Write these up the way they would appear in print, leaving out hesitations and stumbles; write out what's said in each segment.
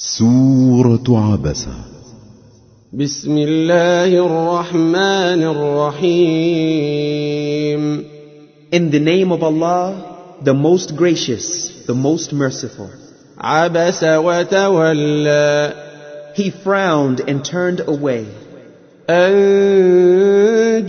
سورة عبسة. بسم الله الرحمن الرحيم. In the name of Allah, the most gracious, the most merciful. عبس وتولى. He frowned and turned away. أن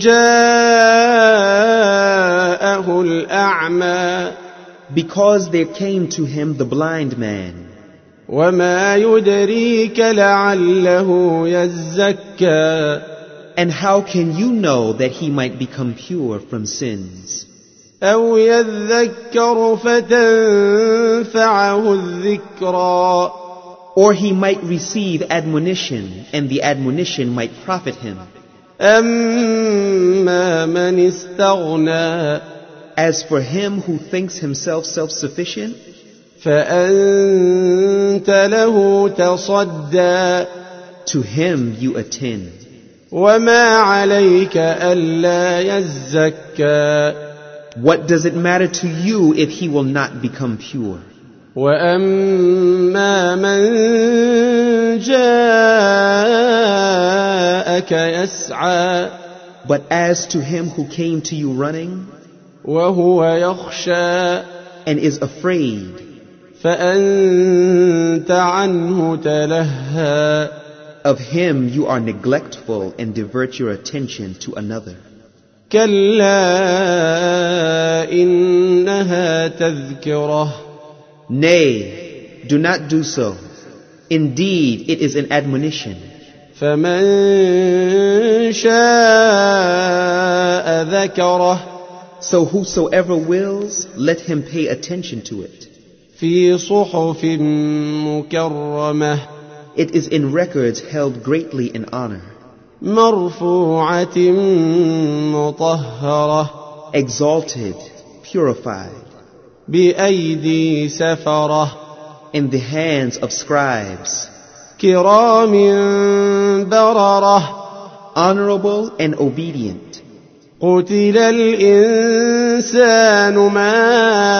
جاءه الأعمى. Because there came to him the blind man. وما يدريك لعله يزكى. And how can you know that he might become pure from sins? أو يذكر فتنفعه الذكرى. Or he might receive admonition, and the admonition might profit him. أما من استغنى. As for him who thinks himself self-sufficient, فأنت له تصدى. to him you attend. وما عليك ألا يزكى. What does it matter to you if he will not become pure? وأما من جاءك يسعى. But as to him who came to you running, وهو يخشى. and is afraid, فأنت عنه تلهى. of him you are neglectful and divert your attention to another. كلا إنها تذكرة. Nay, do not do so. Indeed, it is an admonition. فمن شاء ذكره. So whosoever wills, let him pay attention to it. في صحف مكرمة. It is in records held greatly in honor, مرفوعة مطهرة. exalted, purified, بأيدي سفرة. in the hands of scribes, كرام بررة. honorable and obedient. قتل الإنسان ما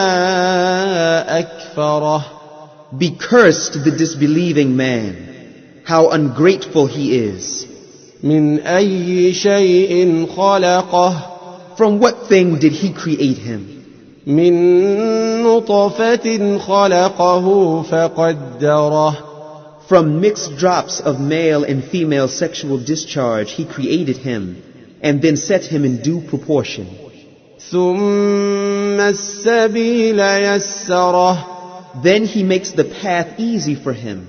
أكفره. Be cursed the disbelieving man, how ungrateful he is. من أي شيء خلقه. From what thing did he create him? من نطفة خلقه فقدره. From mixed drops of male and female sexual discharge he created him, and then set him in due proportion. ثم السبيل يسره. Then he makes the path easy for him.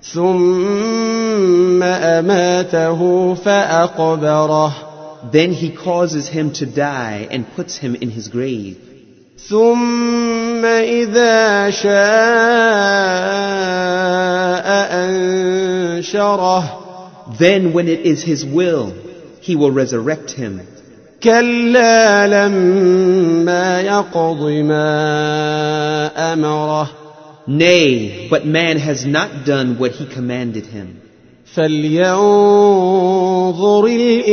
ثم أماته فأقبره. Then he causes him to die and puts him in his grave. ثم إذا شاء أنشره. Then when it is his will, he will resurrect him. كلا لما يقض ما أمره. Nay, but man has not done what he commanded him. فلينظر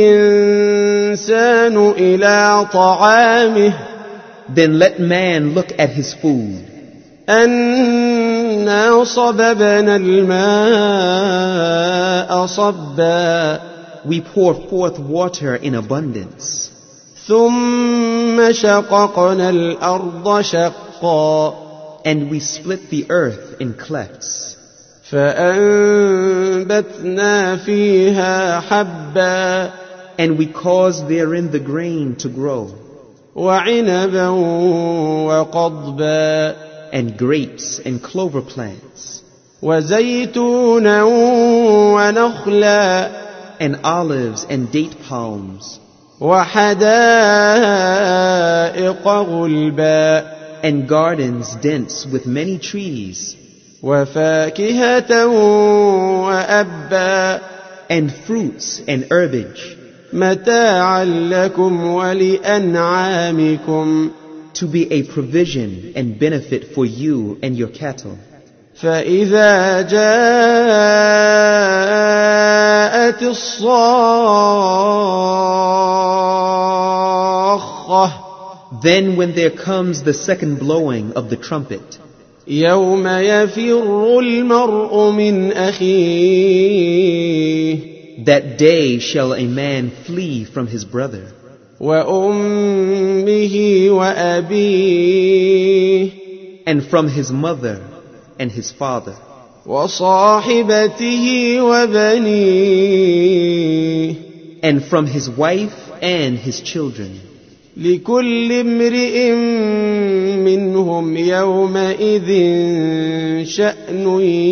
الإنسان إلى طعامه. Then let man look at his food. أنا صببنا الماء صبا. We pour forth water in abundance. ثم شققنا الأرض شقا. And we split the earth in clefts. فأنبتنا فيها حبا. And we caused therein the grain to grow. وعنبا وقضبا. And grapes and clover plants. وزيتونا ونخلا. And olives and date palms. وحدائق غلبا. And gardens dense with many trees. وفاكهة وأبا. And fruits and herbage. متاعا لكم ولأنعامكم. To be a provision and benefit for you and your cattle. فإذا جاءت الصاخة. Then when there comes the second blowing of the trumpet, يوم يفر المرء من أخيه That day shall a man flee from his brother, وأمه وأبيه and from his mother and his father, وصاحبته وبنيه and from his wife and his children. لكل امرئ منهم يومئذ شأن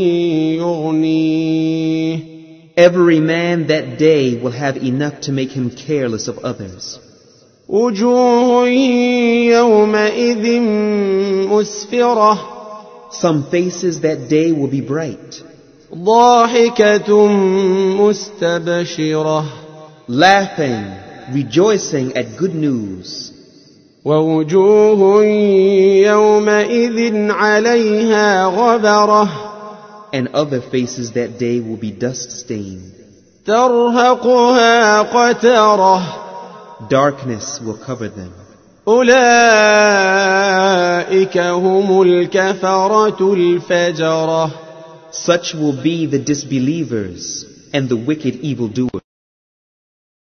يغنيه Every man that day will have enough to make him careless of others. وجوه يومئذ مسفرة Some faces that day will be bright, ضاحكة مستبشرة laughing, rejoicing at good news. ووجوه يومئذ عليها غبرة And other faces that day will be dust-stained. ترهقها قترة Darkness will cover them. أولئك هم الكفرة الفجرة Such will be the disbelievers and the wicked evildoers.